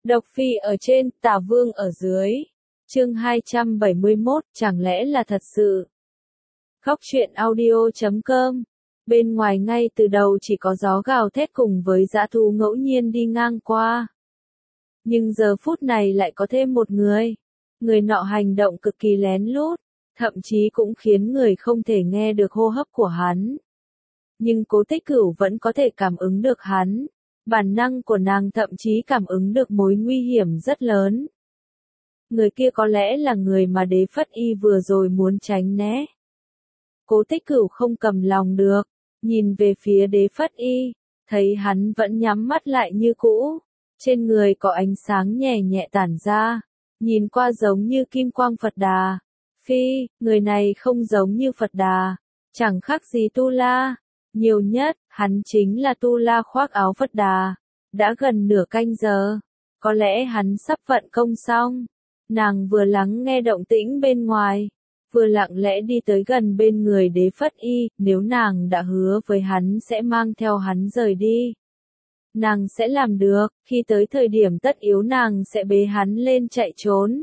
Độc Phi ở trên, Tả Vương ở dưới. Chương 271, chẳng lẽ là thật sự? Góc truyện audio.com. Bên ngoài ngay từ đầu chỉ có gió gào thét cùng với dã thú ngẫu nhiên đi ngang qua. Nhưng giờ phút này lại có thêm một người. Người nọ hành động cực kỳ lén lút, thậm chí cũng khiến người không thể nghe được hô hấp của hắn. Nhưng Cố Tích Cửu vẫn có thể cảm ứng được hắn. Bản năng của nàng thậm chí cảm ứng được mối nguy hiểm rất lớn. Người kia có lẽ là người mà Đế Phất Y vừa rồi muốn tránh né. Cố Tích Cửu không cầm lòng được, nhìn về phía Đế Phất Y, thấy hắn vẫn nhắm mắt lại như cũ, trên người có ánh sáng nhẹ nhẹ tản ra, nhìn qua giống như kim quang Phật Đà. Phi, người này không giống như Phật Đà, chẳng khác gì Tu La. Nhiều nhất, hắn chính là Tu La khoác áo Phật Đà. Đã gần nửa canh giờ, có lẽ hắn sắp vận công xong. Nàng vừa lắng nghe động tĩnh bên ngoài, vừa lặng lẽ đi tới gần bên người Đế Phất Y, nếu nàng đã hứa với hắn sẽ mang theo hắn rời đi. Nàng sẽ làm được, khi tới thời điểm tất yếu nàng sẽ bế hắn lên chạy trốn.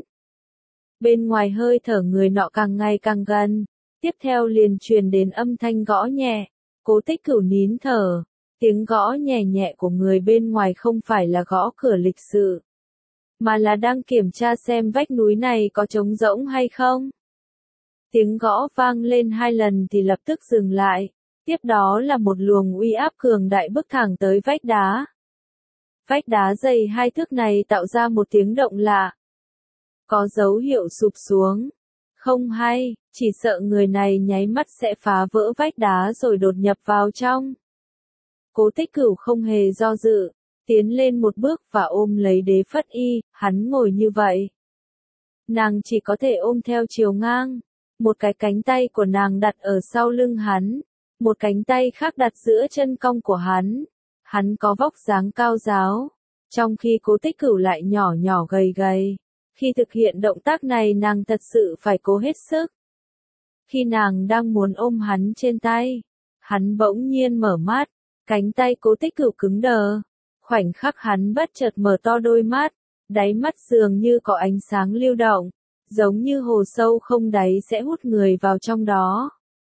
Bên ngoài hơi thở người nọ càng ngày càng gần, tiếp theo liền truyền đến âm thanh gõ nhẹ. Cố Tích Cửu nín thở, tiếng gõ nhẹ nhẹ của người bên ngoài không phải là gõ cửa lịch sự, mà là đang kiểm tra xem vách núi này có trống rỗng hay không. Tiếng gõ vang lên 2 lần thì lập tức dừng lại, tiếp đó là một luồng uy áp cường đại bước thẳng tới vách đá. Vách đá dày 2 thước này tạo ra một tiếng động lạ. Có dấu hiệu sụp xuống. Không hay, chỉ sợ người này nháy mắt sẽ phá vỡ vách đá rồi đột nhập vào trong. Cố Tích Cửu không hề do dự, tiến lên một bước và ôm lấy Đế Phất Y, hắn ngồi như vậy. Nàng chỉ có thể ôm theo chiều ngang, một cái cánh tay của nàng đặt ở sau lưng hắn, một cánh tay khác đặt giữa chân cong của hắn. Hắn có vóc dáng cao ráo, trong khi Cố Tích Cửu lại nhỏ nhỏ gầy gầy. Khi thực hiện động tác này nàng thật sự phải cố hết sức. Khi nàng đang muốn ôm hắn trên tay, hắn bỗng nhiên mở mắt, cánh tay Cố Tích Cửu cứng đờ. Khoảnh khắc hắn bất chợt mở to đôi mắt, đáy mắt dường như có ánh sáng lưu động, giống như hồ sâu không đáy sẽ hút người vào trong đó.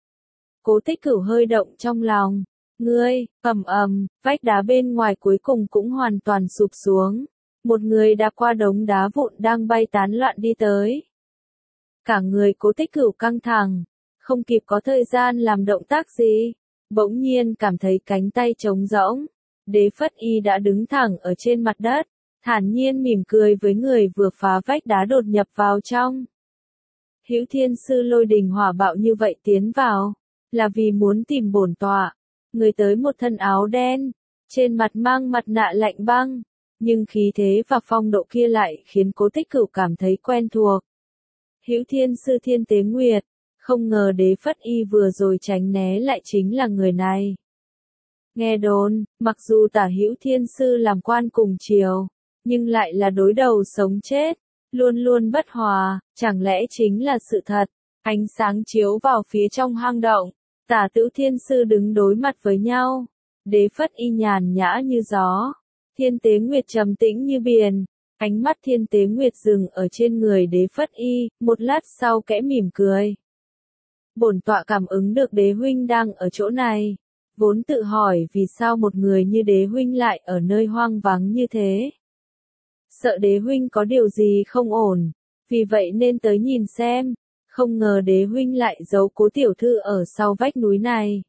Cố Tích Cửu hơi động trong lòng, ngươi, vách đá bên ngoài cuối cùng cũng hoàn toàn sụp xuống. Một người đạp qua đống đá vụn đang bay tán loạn đi tới. Cả người Cố Tích Cửu căng thẳng, không kịp có thời gian làm động tác gì, bỗng nhiên cảm thấy cánh tay trống rỗng. Đế Phất Y đã đứng thẳng ở trên mặt đất, thản nhiên mỉm cười với người vừa phá vách đá đột nhập vào trong. Hữu Thiên Sư lôi đình hỏa bạo như vậy tiến vào, là vì muốn tìm bổn tọa. Người tới một thân áo đen, trên mặt mang mặt nạ lạnh băng. Nhưng khí thế và phong độ kia lại khiến Cố Tích Cửu cảm thấy quen thuộc. Hữu Thiên Sư Thiên Tế Nguyệt, không ngờ Đế Phất Y vừa rồi tránh né lại chính là người này. Nghe đồn, mặc dù Tả Hữu Thiên Sư làm quan cùng triều, nhưng lại là đối đầu sống chết, luôn luôn bất hòa, chẳng lẽ chính là sự thật. Ánh sáng chiếu vào phía trong hang động, Tả Tữu Thiên Sư đứng đối mặt với nhau. Đế Phất Y nhàn nhã như gió, Thiên Tế Nguyệt trầm tĩnh như biển. Ánh mắt Thiên Tế Nguyệt dừng ở trên người Đế Phất Y, một lát sau kẽ mỉm cười. Bổn tọa cảm ứng được Đế huynh đang ở chỗ này, vốn tự hỏi vì sao một người như Đế huynh lại ở nơi hoang vắng như thế. Sợ Đế huynh có điều gì không ổn, vì vậy nên tới nhìn xem, không ngờ Đế huynh lại giấu Cố tiểu thư ở sau vách núi này.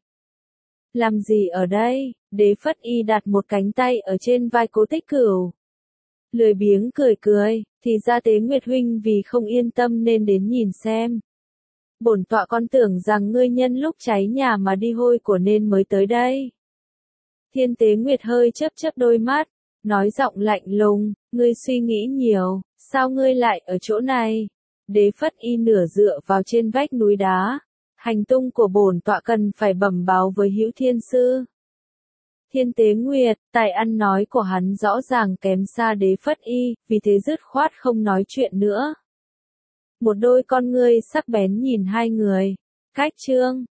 Làm gì ở đây? Đế Phất Y đặt một cánh tay ở trên vai Cố Tích Cửu. Lười biếng cười cười, thì ra Tế Nguyệt huynh vì không yên tâm nên đến nhìn xem. Bổn tọa con tưởng rằng ngươi nhân lúc cháy nhà mà đi hôi của nên mới tới đây. Thiên Tế Nguyệt hơi chớp chớp đôi mắt, nói giọng lạnh lùng, ngươi suy nghĩ nhiều, sao ngươi lại ở chỗ này? Đế Phất Y nửa dựa vào trên vách núi đá. Hành tung của bổn tọa cần phải bẩm báo với Hữu Thiên Sư. Thiên Tế Nguyệt, tài ăn nói của hắn rõ ràng kém xa Đế Phất Y, vì thế dứt khoát không nói chuyện nữa. Một đôi con ngươi sắc bén nhìn hai người. Cách chương